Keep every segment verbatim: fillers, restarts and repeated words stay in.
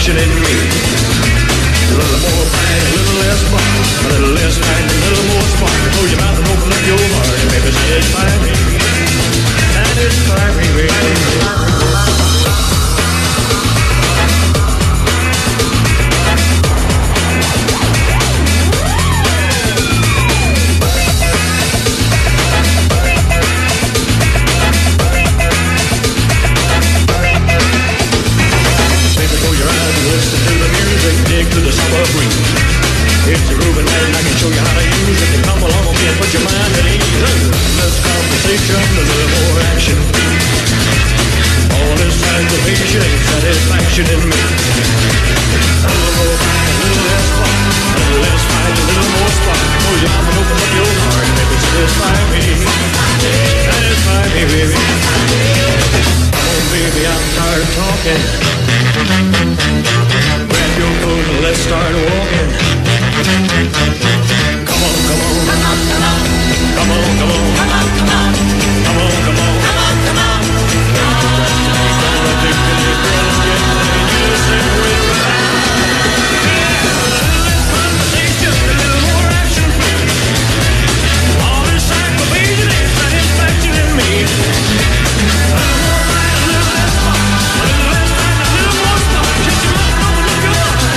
satisfaction in me. A little more fight, a little less fun. A little less fight, a little more spark. Close your mouth and open up your heart and baby satisfy me. Satisfy me, baby. Dig to the summer breeze. It's a grooving night and I can show you how to use it. Come along with me and put your mind at ease. Less conversation, a little more action. All this aggravation and satisfaction in me. A little more fight, a little less fun. A little less fight, a little more spark. Close your mouth and open up your heart. Baby, satisfy me. Satisfy me, baby. Come on, baby, I'm tired of talking. Your coat and let's start walking. Come on, come on, come on, come on, come on, come on, come on, come on, come on, come on, come on, come on. Gonna dig till your girls get money, you sing with me. Yeah, a little less conversation, a little more action. All this aggravation and satisfaction in me. A little more fight, a little less fun, a little less fight, a little more spark. Shut your mouth, open up your heart.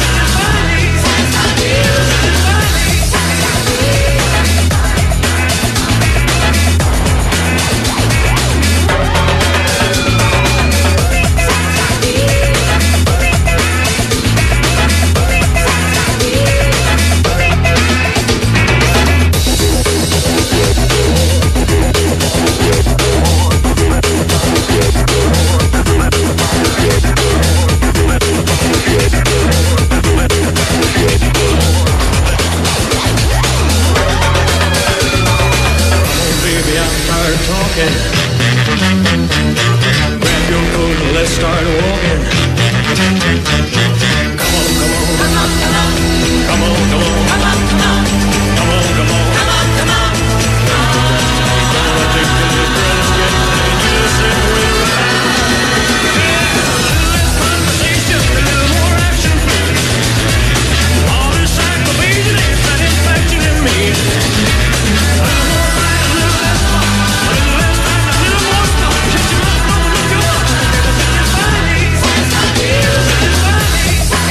Grab your coat and let's start walking. Come on, come on, come on, come on, come on, come on, come on, come on, come on, come on, come on, come on. Gonna dig till your girls get money, you sing with me. Yeah, a little less conversation, a little more action. All this aggravation and satisfaction in me. A little more fight, a little less fun, a little less fight, a little more spark. Shut your mouth, open up your heart, baby, satisfy me. Satisfy me, satisfy me.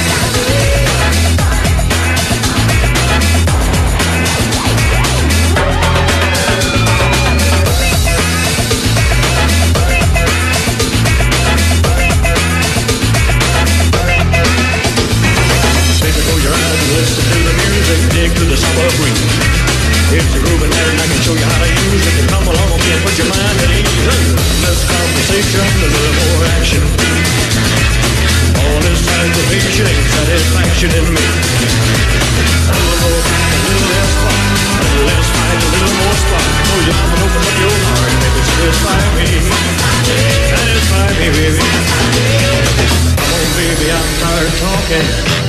Baby, close your eyes and listen to the music. Dig to the summer breeze. It's a grooving night and I can show you how to use it. Come along with me and put your mind at ease. Less conversation, a little more action. All this aggravation and satisfaction in me. A little more fight, a little less fun. A little less fight, a little more spark. Close your mouth and open up your heart. Baby, satisfy me. Satisfy me, baby. Come on, baby, I'm tired of talking.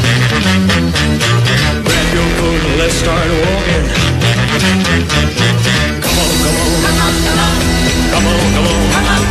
Grab your coat and let's start walking. Come on, come on, come on, come on, come on, come on, come on.